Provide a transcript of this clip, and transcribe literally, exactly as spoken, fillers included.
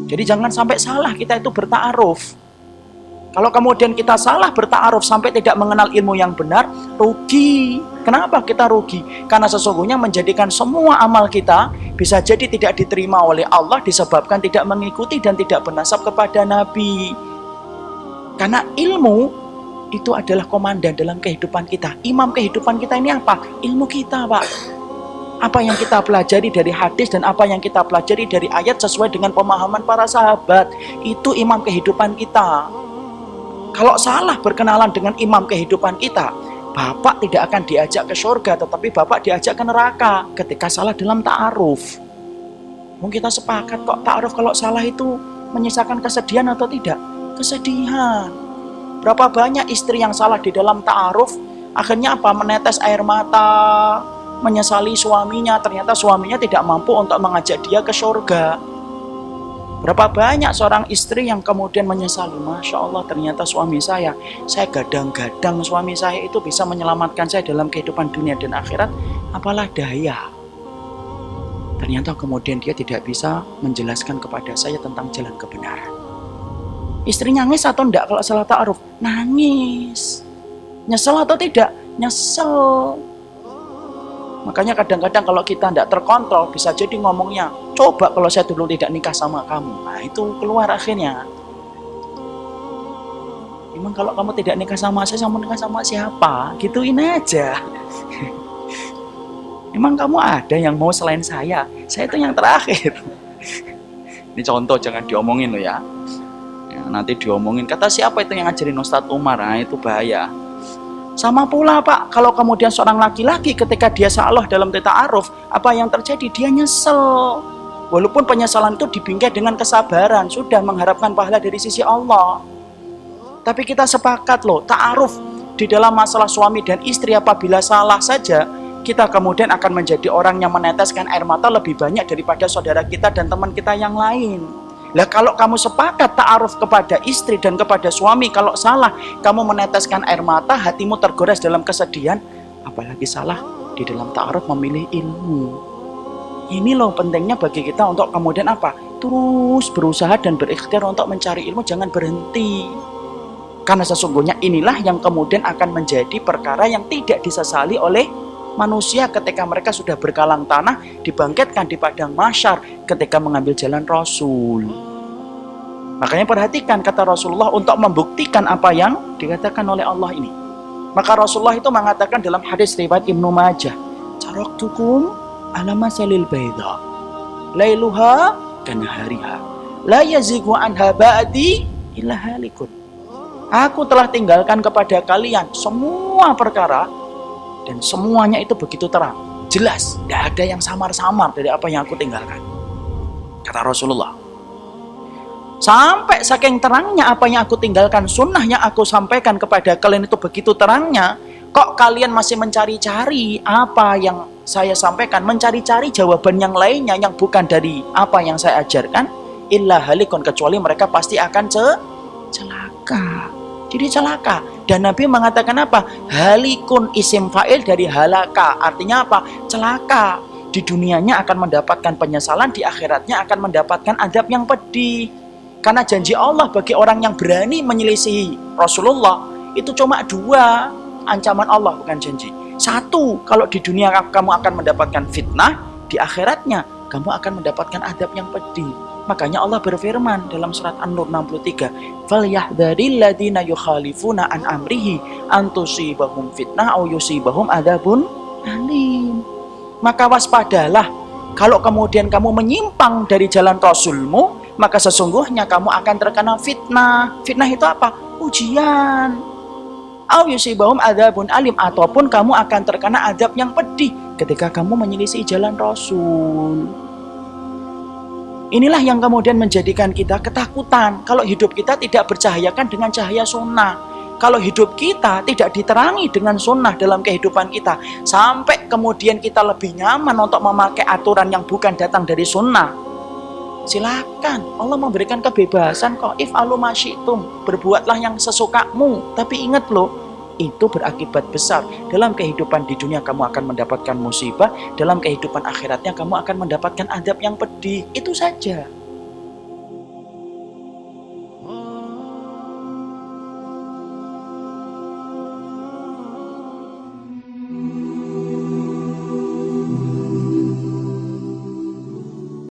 Jadi jangan sampai salah kita itu berta'aruf. Kalau kemudian kita salah berta'aruf sampai tidak mengenal ilmu yang benar, rugi. Kenapa kita rugi? Karena sesungguhnya menjadikan semua amal kita bisa jadi tidak diterima oleh Allah disebabkan tidak mengikuti dan tidak bernasab kepada Nabi. Karena ilmu itu adalah komandan dalam kehidupan kita. Imam kehidupan kita ini apa? Ilmu kita, Pak. Apa yang kita pelajari dari hadis dan apa yang kita pelajari dari ayat sesuai dengan pemahaman para sahabat. Itu imam kehidupan kita. Kalau salah berkenalan dengan imam kehidupan kita, Bapak tidak akan diajak ke surga, tetapi Bapak diajak ke neraka ketika salah dalam ta'aruf. Mungkin kita sepakat kok ta'aruf kalau salah itu menyisakan kesedihan atau tidak? Kesedihan. Berapa banyak istri yang salah di dalam ta'aruf, akhirnya apa? Menetes air mata, menyesali suaminya, ternyata suaminya tidak mampu untuk mengajak dia ke surga. Berapa banyak seorang istri yang kemudian menyesali, Masya Allah ternyata suami saya, saya gadang-gadang suami saya itu bisa menyelamatkan saya dalam kehidupan dunia dan akhirat, apalah daya. Ternyata kemudian dia tidak bisa menjelaskan kepada saya tentang jalan kebenaran. Istri nangis atau enggak kalau salah ta'aruf? Nangis. Nyesel atau tidak? Nyesel. Makanya kadang-kadang kalau kita tidak terkontrol bisa jadi ngomongnya, coba kalau saya dulu tidak nikah sama kamu. Nah itu keluar akhirnya. Emang kalau kamu tidak nikah sama saya, kamu nikah sama siapa? Gituin aja. Emang kamu ada yang mau selain saya? Saya itu yang terakhir. Ini contoh, jangan diomongin loh ya. Ya nanti diomongin, kata siapa itu yang ngajarin Ustadz Umar? Nah itu bahaya. Sama pula Pak, kalau kemudian seorang laki-laki ketika dia salah dalam ta'aruf, apa yang terjadi? Dia nyesel. Walaupun penyesalan itu dibingkai dengan kesabaran, sudah mengharapkan pahala dari sisi Allah. Tapi kita sepakat loh, ta'aruf di dalam masalah suami dan istri apabila salah saja, kita kemudian akan menjadi orang yang meneteskan air mata lebih banyak daripada saudara kita dan teman kita yang lain. Lah kalau kamu sepakat ta'aruf kepada istri dan kepada suami, kalau salah kamu meneteskan air mata, hatimu tergores dalam kesedihan, apalagi salah di dalam ta'aruf memilih ilmu. Ini loh pentingnya bagi kita untuk kemudian apa? Terus berusaha dan berikhtiar untuk mencari ilmu, jangan berhenti. Karena sesungguhnya inilah yang kemudian akan menjadi perkara yang tidak disesali oleh manusia ketika mereka sudah berkalang tanah, dibangkitkan di padang mahsyar ketika mengambil jalan Rasul. Makanya perhatikan kata Rasulullah untuk membuktikan apa yang dikatakan oleh Allah ini. Maka Rasulullah itu mengatakan dalam hadis riwayat Ibnu Majah, "Taraktukum ala masalil baydha, lailuha kanahariha, la yazighu anha ba'di illa halikun." Aku telah tinggalkan kepada kalian semua perkara dan semuanya itu begitu terang, jelas, tidak ada yang samar-samar dari apa yang aku tinggalkan, kata Rasulullah. Sampai saking terangnya apa yang aku tinggalkan, sunnah yang aku sampaikan kepada kalian itu begitu terangnya, kok kalian masih mencari-cari apa yang saya sampaikan, mencari-cari jawaban yang lainnya yang bukan dari apa yang saya ajarkan, illa halikun, kecuali mereka pasti akan celaka. Jadi celaka. Dan Nabi mengatakan apa? Halikun, isim fa'il dari halaka. Artinya apa? Celaka. Di dunianya akan mendapatkan penyesalan, di akhiratnya akan mendapatkan adab yang pedih. Karena janji Allah bagi orang yang berani menyelisihi Rasulullah itu cuma dua, ancaman Allah bukan janji. Satu, kalau di dunia kamu akan mendapatkan fitnah, di akhiratnya kamu akan mendapatkan adab yang pedih. Makanya Allah berfirman dalam surat An-Nur enam puluh tiga, "Falyahdharil ladzina yukhalifuna an amrihi an tusibahum fitnah aw yusibahum adzabun alim." Maka waspadalah kalau kemudian kamu menyimpang dari jalan Rasulmu, maka sesungguhnya kamu akan terkena fitnah. Fitnah itu apa? Ujian. Aw yusibahum adzabun alim, ataupun kamu akan terkena adab yang pedih ketika kamu menyelisih jalan Rasul. Inilah yang kemudian menjadikan kita ketakutan kalau hidup kita tidak bercahayakan dengan cahaya sunnah. Kalau hidup kita tidak diterangi dengan sunnah dalam kehidupan kita, sampai kemudian kita lebih nyaman untuk memakai aturan yang bukan datang dari sunnah, silakan, Allah memberikan kebebasan kok. If'alu ma syi'tum, berbuatlah yang sesukamu. Tapi ingat loh, itu berakibat besar. Dalam kehidupan di dunia kamu akan mendapatkan musibah, dalam kehidupan akhiratnya kamu akan mendapatkan adab yang pedih. Itu saja.